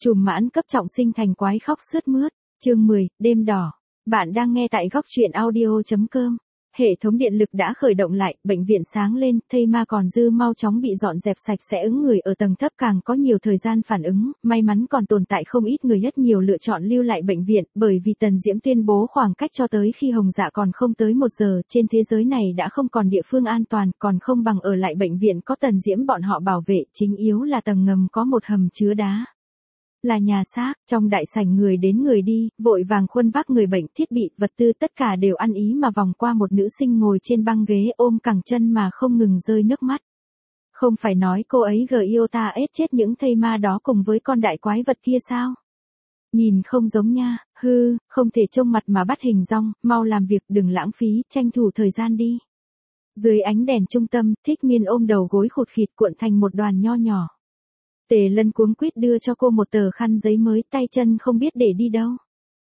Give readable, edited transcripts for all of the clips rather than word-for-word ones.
Trùm mãn cấp trọng sinh thành quái khóc sướt mướt. Chương 10, đêm đỏ. Bạn đang nghe tại góc truyện audio.com. Hệ thống điện lực đã khởi động lại, bệnh viện sáng lên, thây ma còn dư mau chóng bị dọn dẹp sạch sẽ, người ở tầng thấp càng có nhiều thời gian phản ứng, may mắn còn tồn tại không ít người rất nhiều lựa chọn lưu lại bệnh viện, bởi vì Tần Diễm tuyên bố khoảng cách cho tới khi Hồng Dạ còn không tới 1 giờ, trên thế giới này đã không còn địa phương an toàn, còn không bằng ở lại bệnh viện có Tần Diễm bọn họ bảo vệ, chính yếu là tầng ngầm có một hầm chứa đá. Là nhà xác, trong đại sảnh người đến người đi, vội vàng khuân vác người bệnh, thiết bị, vật tư tất cả đều ăn ý mà vòng qua một nữ sinh ngồi trên băng ghế ôm cẳng chân mà không ngừng rơi nước mắt. Không phải nói cô ấy yêu ta ết chết những thây ma đó cùng với con đại quái vật kia sao? Nhìn không giống nha, không thể trông mặt mà bắt hình dong, mau làm việc đừng lãng phí, tranh thủ thời gian đi. Dưới ánh đèn trung tâm, Thích Miên ôm đầu gối khụt khịt cuộn thành một đoàn nho nhỏ. Tề Lân cuống quýt đưa cho cô một tờ khăn giấy mới, tay chân không biết để đi đâu.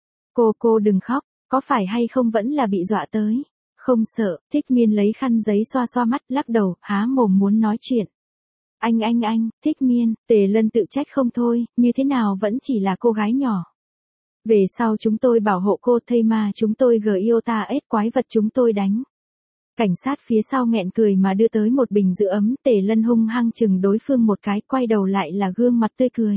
Cô đừng khóc, có phải hay không vẫn là bị dọa tới. Không sợ, Thích Miên lấy khăn giấy xoa xoa mắt, lắc đầu, há mồm muốn nói chuyện. Anh, Thích Miên, Tề Lân tự trách không thôi, như thế nào vẫn chỉ là cô gái nhỏ. Về sau chúng tôi bảo hộ cô, thây ma chúng tôi yêu ta ết quái vật chúng tôi đánh. Cảnh sát phía sau nghẹn cười mà đưa tới một bình giữ ấm, Tề Lân hung hăng chừng đối phương một cái, quay đầu lại là gương mặt tươi cười.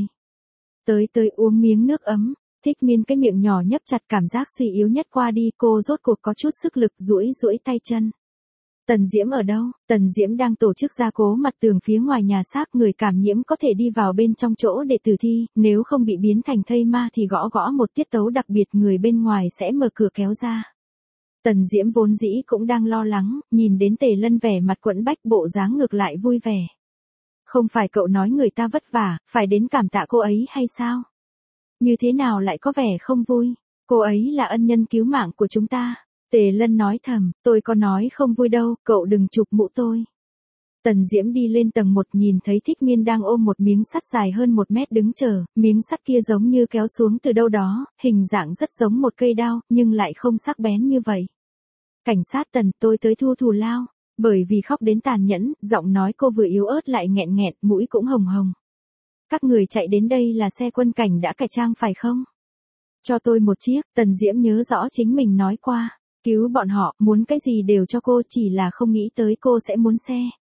Tới uống miếng nước ấm, Thích Miên cái miệng nhỏ nhấp chặt, cảm giác suy yếu nhất qua đi, cô rốt cuộc có chút sức lực, duỗi tay chân. Tần Diễm ở đâu? Tần Diễm đang tổ chức gia cố mặt tường phía ngoài nhà xác, người cảm nhiễm có thể đi vào bên trong chỗ để tử thi, nếu không bị biến thành thây ma thì gõ một tiết tấu đặc biệt, người bên ngoài sẽ mở cửa kéo ra. Tần Diễm vốn dĩ cũng đang lo lắng, nhìn đến Tề Lân vẻ mặt quẫn bách, bộ dáng ngược lại vui vẻ. Không phải cậu nói người ta vất vả, phải đến cảm tạ cô ấy hay sao? Như thế nào lại có vẻ không vui? Cô ấy là ân nhân cứu mạng của chúng ta. Tề Lân nói thầm, tôi có nói không vui đâu, cậu đừng chụp mũ tôi. Tần Diễm đi lên tầng 1, nhìn thấy Thích Miên đang ôm một miếng sắt dài hơn 1 mét đứng chờ, miếng sắt kia giống như kéo xuống từ đâu đó, hình dạng rất giống một cây đao, nhưng lại không sắc bén như vậy. Cảnh sát Tần, tôi tới thu thù lao. Bởi vì khóc đến tàn nhẫn, giọng nói cô vừa yếu ớt lại nghẹn, mũi cũng hồng. Các người chạy đến đây là xe quân cảnh đã cải trang phải không? Cho tôi một chiếc, Tần Diễm nhớ rõ chính mình nói qua, cứu bọn họ, muốn cái gì đều cho cô, chỉ là không nghĩ tới cô sẽ muốn xe.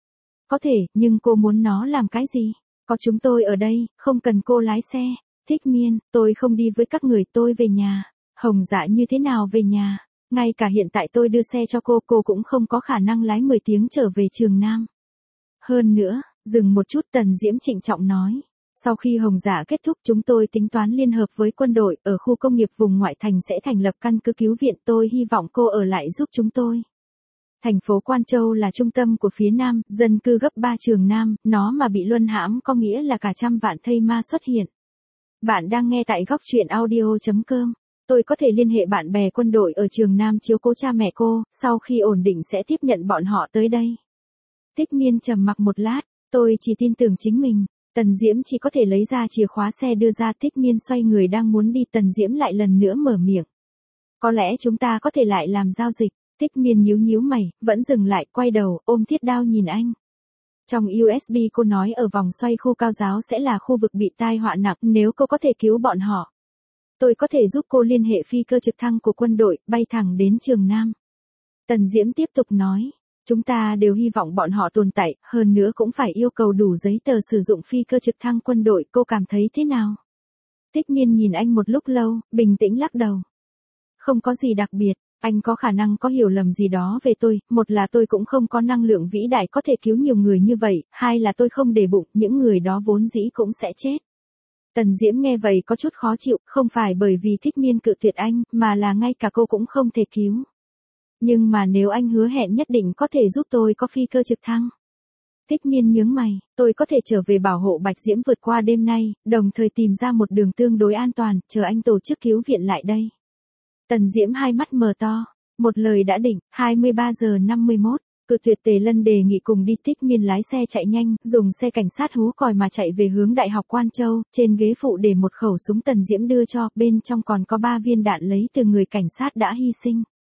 Có thể, nhưng cô muốn nó làm cái gì? Có chúng tôi ở đây, không cần cô lái xe. Thích Miên, tôi không đi với các người, tôi về nhà. Hồng Dạ như thế nào về nhà? Ngay cả hiện tại tôi đưa xe cho cô cũng không có khả năng lái 10 tiếng trở về Trường Nam. Hơn nữa, dừng một chút, Tần Diễm trịnh trọng nói. Sau khi Hồng Dạ kết thúc, chúng tôi tính toán liên hợp với quân đội, ở khu công nghiệp vùng ngoại thành sẽ thành lập căn cứ cứu viện, tôi hy vọng cô ở lại giúp chúng tôi. Thành phố Quan Châu là trung tâm của phía Nam, dân cư gấp 3 Trường Nam, nó mà bị luân hãm có nghĩa là cả trăm vạn thây ma xuất hiện. Bạn đang nghe tại góc truyện audio.com. Tôi có thể liên hệ bạn bè quân đội ở Trường Nam chiếu cố cha mẹ cô, sau khi ổn định sẽ tiếp nhận bọn họ tới đây. Thích Miên trầm mặc một lát, tôi chỉ tin tưởng chính mình. Tần Diễm chỉ có thể lấy ra chìa khóa xe đưa ra, Thích Miên xoay người đang muốn đi, Tần Diễm lại lần nữa mở miệng. Có lẽ chúng ta có thể lại làm giao dịch. Thích Miên nhíu mày, vẫn dừng lại, quay đầu, ôm thiết đao nhìn anh. Trong USB cô nói ở vòng xoay khu cao giáo sẽ là khu vực bị tai họa nặng, nếu cô có thể cứu bọn họ. Tôi có thể giúp cô liên hệ phi cơ trực thăng của quân đội, bay thẳng đến Trường Nam. Tần Diễm tiếp tục nói, chúng ta đều hy vọng bọn họ tồn tại, hơn nữa cũng phải yêu cầu đủ giấy tờ sử dụng phi cơ trực thăng quân đội, cô cảm thấy thế nào? Thích Miên nhìn anh một lúc lâu, bình tĩnh lắc đầu. Không có gì đặc biệt, anh có khả năng có hiểu lầm gì đó về tôi, một là tôi cũng không có năng lượng vĩ đại có thể cứu nhiều người như vậy, hai là tôi không để bụng, những người đó vốn dĩ cũng sẽ chết. Tần Diễm nghe vậy có chút khó chịu, không phải bởi vì Thích Miên cự tuyệt anh, mà là ngay cả cô cũng không thể cứu. Nhưng mà nếu anh hứa hẹn nhất định có thể giúp tôi có phi cơ trực thăng. Thích Miên nhướng mày, tôi có thể trở về bảo hộ Bạch Diễm vượt qua đêm nay, đồng thời tìm ra một đường tương đối an toàn, chờ anh tổ chức cứu viện lại đây. Tần Diễm hai mắt mở to, một lời đã định, 23 giờ 51. Cự tuyệt Tề Lân đề nghị cùng đi, Thích Miên lái xe chạy nhanh, dùng xe cảnh sát hú còi mà chạy về hướng Đại học Quan Châu, trên ghế phụ để một khẩu súng Tần Diễm đưa cho, bên trong còn có 3 viên đạn lấy từ người cảnh sát đã hy sinh.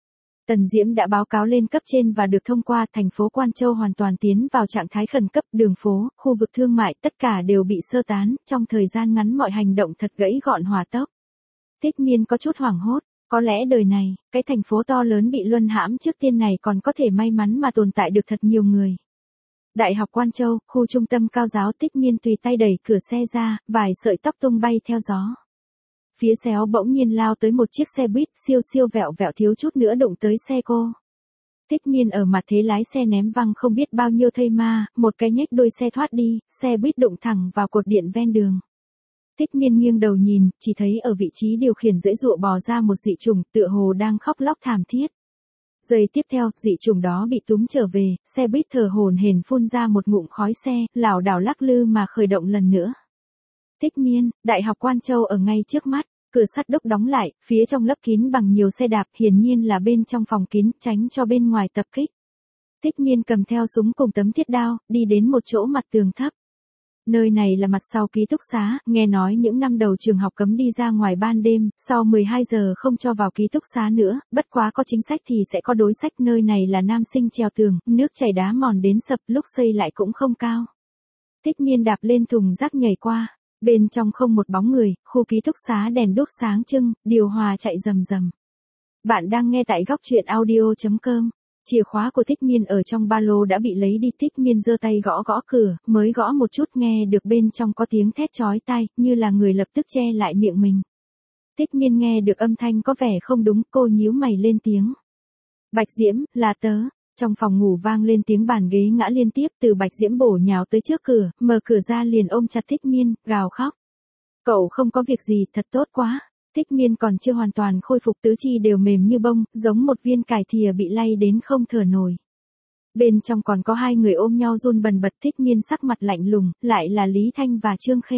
Tần Diễm đã báo cáo lên cấp trên và được thông qua, thành phố Quan Châu hoàn toàn tiến vào trạng thái khẩn cấp, đường phố, khu vực thương mại tất cả đều bị sơ tán, trong thời gian ngắn mọi hành động thật gãy gọn hỏa tốc. Thích Miên có chút hoảng hốt, có lẽ đời này, cái thành phố to lớn bị luân hãm trước tiên này còn có thể may mắn mà tồn tại được thật nhiều người. Đại học Quan Châu, khu trung tâm cao giáo. Thích Miên tùy tay đẩy cửa xe ra, vài sợi tóc tung bay theo gió. Phía xéo bỗng nhiên lao tới một chiếc xe buýt, siêu siêu vẹo vẹo thiếu chút nữa đụng tới xe cô. Thích Miên ở mặt thế lái xe ném văng không biết bao nhiêu thây ma, một cái nhếch đuôi xe thoát đi, xe buýt đụng thẳng vào cột điện ven đường. Thích Miên nghiêng đầu nhìn, chỉ thấy ở vị trí điều khiển dãy dụa bò ra một dị chủng, tựa hồ đang khóc lóc thảm thiết. Giây tiếp theo, dị chủng đó bị túm trở về, xe buýt thở hổn hển phun ra một ngụm khói xe, lảo đảo lắc lư mà khởi động lần nữa. Thích Miên, Đại học Quan Châu ở ngay trước mắt, cửa sắt đúc đóng lại, phía trong lấp kín bằng nhiều xe đạp, hiển nhiên là bên trong phòng kín, tránh cho bên ngoài tập kích. Thích Miên cầm theo súng cùng tấm thiết đao, đi đến một chỗ mặt tường thấp. Nơi này là mặt sau ký túc xá, nghe nói những năm đầu trường học cấm đi ra ngoài ban đêm, sau 12 giờ không cho vào ký túc xá nữa, bất quá có chính sách thì sẽ có đối sách. Nơi này là nam sinh trèo tường, nước chảy đá mòn đến sập, lúc xây lại cũng không cao. Thích Miên đạp lên thùng rác nhảy qua, bên trong không một bóng người, khu ký túc xá đèn đuốc sáng trưng, điều hòa chạy rầm rầm. Bạn đang nghe tại góc truyện audio.com. Chìa khóa của Thích Miên ở trong ba lô đã bị lấy đi. Thích Miên giơ tay gõ gõ cửa, mới gõ một chút nghe được bên trong có tiếng thét chói tai, như là người lập tức che lại miệng mình. Thích Miên nghe được âm thanh có vẻ không đúng, cô nhíu mày lên tiếng. Bạch Diễm, là tớ. Trong phòng ngủ vang lên tiếng bàn ghế ngã liên tiếp, từ Bạch Diễm bổ nhào tới trước cửa, mở cửa ra liền ôm chặt Thích Miên, gào khóc. Cậu không có việc gì, thật tốt quá. Thích Miên còn chưa hoàn toàn khôi phục, tứ chi đều mềm như bông, giống một viên cải thìa bị lay đến không thở nổi. Bên trong còn có hai người ôm nhau run bần bật. Thích Miên sắc mặt lạnh lùng, lại là Lý Thanh và Trương Khê.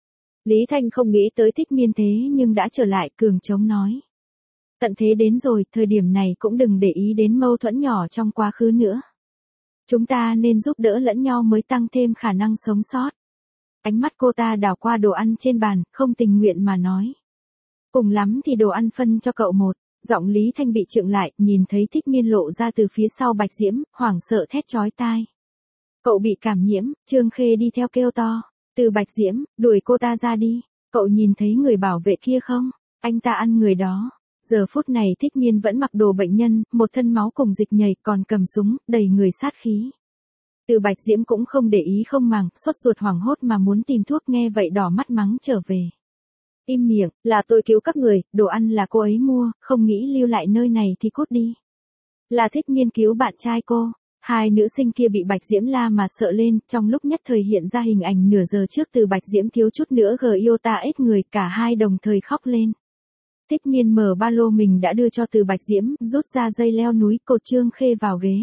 Lý Thanh không nghĩ tới Thích Miên thế nhưng đã trở lại, cường chống nói. Tận thế đến rồi, thời điểm này cũng đừng để ý đến mâu thuẫn nhỏ trong quá khứ nữa. Chúng ta nên giúp đỡ lẫn nhau mới tăng thêm khả năng sống sót. Ánh mắt cô ta đảo qua đồ ăn trên bàn, không tình nguyện mà nói. Cùng lắm thì đồ ăn phân cho cậu một. Giọng Lý Thanh bị chượng lại, nhìn thấy Thích Miên lộ ra từ phía sau Bạch Diễm, hoảng sợ thét chói tai. Cậu bị cảm nhiễm. Trương Khê đi theo kêu to. Từ Bạch Diễm, đuổi cô ta ra đi. Cậu nhìn thấy người bảo vệ kia không? Anh ta ăn người đó. Giờ phút này Thích Miên vẫn mặc đồ bệnh nhân, một thân máu cùng dịch nhầy, còn cầm súng, đầy người sát khí. Từ Bạch Diễm cũng không để ý không màng, sốt ruột hoảng hốt mà muốn tìm thuốc, nghe vậy đỏ mắt mắng trở về. Im miệng, là tôi cứu các người, đồ ăn là cô ấy mua, không nghĩ lưu lại nơi này thì cút đi. Là Thích Miên cứu bạn trai cô. Hai nữ sinh kia bị Bạch Diễm la mà sợ lên, trong lúc nhất thời hiện ra hình ảnh nửa giờ trước Từ Bạch Diễm thiếu chút nữa iota ít người, cả hai đồng thời khóc lên. Thích Miên mở ba lô mình đã đưa cho Từ Bạch Diễm, rút ra dây leo núi, cột Trương Khê vào ghế.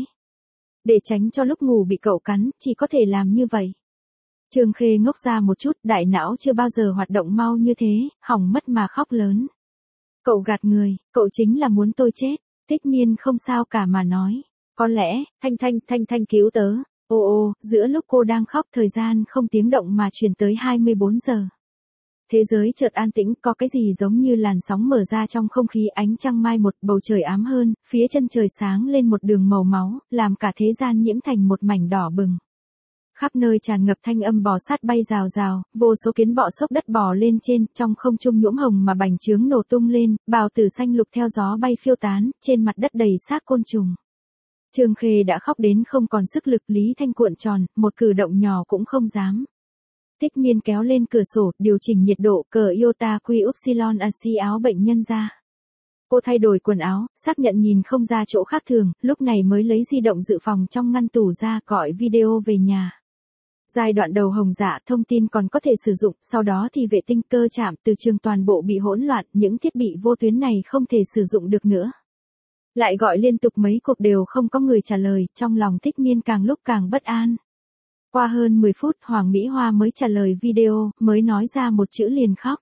Để tránh cho lúc ngủ bị cậu cắn, chỉ có thể làm như vậy. Trương Khê ngốc ra một chút, đại não chưa bao giờ hoạt động mau như thế, hỏng mất mà khóc lớn. Cậu gạt người, cậu chính là muốn tôi chết. Thích Miên không sao cả mà nói. Có lẽ, Thanh cứu tớ. Ô, giữa lúc cô đang khóc thời gian không tiếng động mà truyền tới 24 giờ. Thế giới chợt an tĩnh, có cái gì giống như làn sóng mở ra trong không khí, ánh trăng mai một, bầu trời ám hơn, phía chân trời sáng lên một đường màu máu, làm cả thế gian nhiễm thành một mảnh đỏ bừng. Khắp nơi tràn ngập thanh âm bò sát bay rào rào, vô số kiến bọ xốc đất bò lên trên, trong không trung nhuộm hồng mà bành trướng nổ tung lên, bào tử xanh lục theo gió bay phiêu tán, trên mặt đất đầy xác côn trùng. Trương Khê đã khóc đến không còn sức lực, Lý Thanh cuộn tròn, một cử động nhỏ cũng không dám. Thích Miên kéo lên cửa sổ, điều chỉnh nhiệt độ, cờ iota quy upsilon AC áo bệnh nhân ra. Cô thay đổi quần áo, xác nhận nhìn không ra chỗ khác thường, lúc này mới lấy di động dự phòng trong ngăn tủ ra, gọi video về nhà. Giai đoạn đầu hồng dạ thông tin còn có thể sử dụng, sau đó thì vệ tinh cơ trạm từ trường toàn bộ bị hỗn loạn, những thiết bị vô tuyến này không thể sử dụng được nữa. Lại gọi liên tục mấy cuộc đều không có người trả lời, trong lòng Thích Miên càng lúc càng bất an. Qua hơn 10 phút Hoàng Mỹ Hoa mới trả lời video, mới nói ra một chữ liền khóc.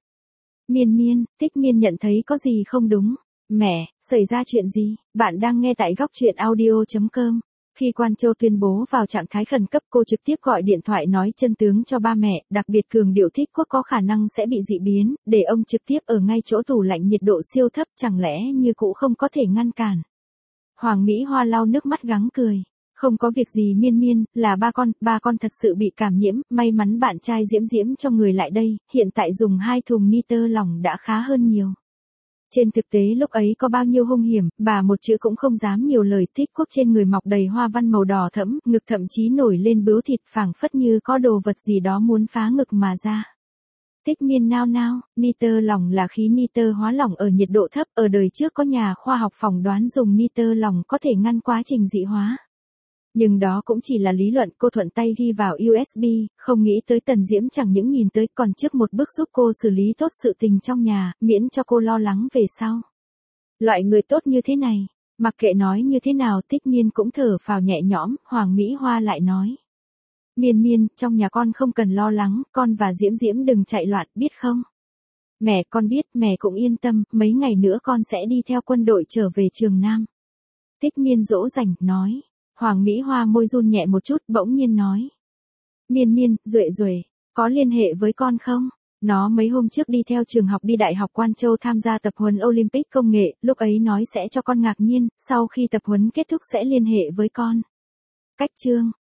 Miên, Thích Miên nhận thấy có gì không đúng. Mẹ, xảy ra chuyện gì? Bạn đang nghe tại góc truyện audio.com. Khi Quan Châu tuyên bố vào trạng thái khẩn cấp, cô trực tiếp gọi điện thoại nói chân tướng cho ba mẹ, đặc biệt cường điệu Thích Quốc có khả năng sẽ bị dị biến, để ông trực tiếp ở ngay chỗ tủ lạnh nhiệt độ siêu thấp, chẳng lẽ như cũ không có thể ngăn cản. Hoàng Mỹ Hoa lau nước mắt gắng cười. Không có việc gì Miên Miên, là ba con thật sự bị cảm nhiễm, may mắn bạn trai Diễm Diễm cho người lại đây, hiện tại dùng 2 thùng nitơ lỏng đã khá hơn nhiều. Trên thực tế lúc ấy có bao nhiêu hung hiểm, bà một chữ cũng không dám nhiều lời. Tích Quốc trên người mọc đầy hoa văn màu đỏ thẫm, ngực thậm chí nổi lên bướu thịt phảng phất như có đồ vật gì đó muốn phá ngực mà ra. Tích Miên nao nao, nitơ lỏng là khí nitơ hóa lỏng ở nhiệt độ thấp, ở đời trước có nhà khoa học phỏng đoán dùng nitơ lỏng có thể ngăn quá trình dị hóa. Nhưng đó cũng chỉ là lý luận, cô thuận tay ghi vào USB, không nghĩ tới Tần Diễm chẳng những nhìn tới còn trước một bước giúp cô xử lý tốt sự tình trong nhà, miễn cho cô lo lắng về sau. Loại người tốt như thế này, mặc kệ nói như thế nào Tích Miên cũng thở phào nhẹ nhõm. Hoàng Mỹ Hoa lại nói. Miên Miên, trong nhà con không cần lo lắng, con và Diễm Diễm đừng chạy loạn, biết không? Mẹ con biết, mẹ cũng yên tâm, mấy ngày nữa con sẽ đi theo quân đội trở về Trường Nam. Tích Miên dỗ dành, nói. Hoàng Mỹ Hoa môi run nhẹ một chút, bỗng nhiên nói. Miên Miên, Duệ, có liên hệ với con không? Nó mấy hôm trước đi theo trường học đi Đại học Quan Châu tham gia tập huấn Olympic công nghệ, lúc ấy nói sẽ cho con ngạc nhiên, sau khi tập huấn kết thúc sẽ liên hệ với con. Cách chương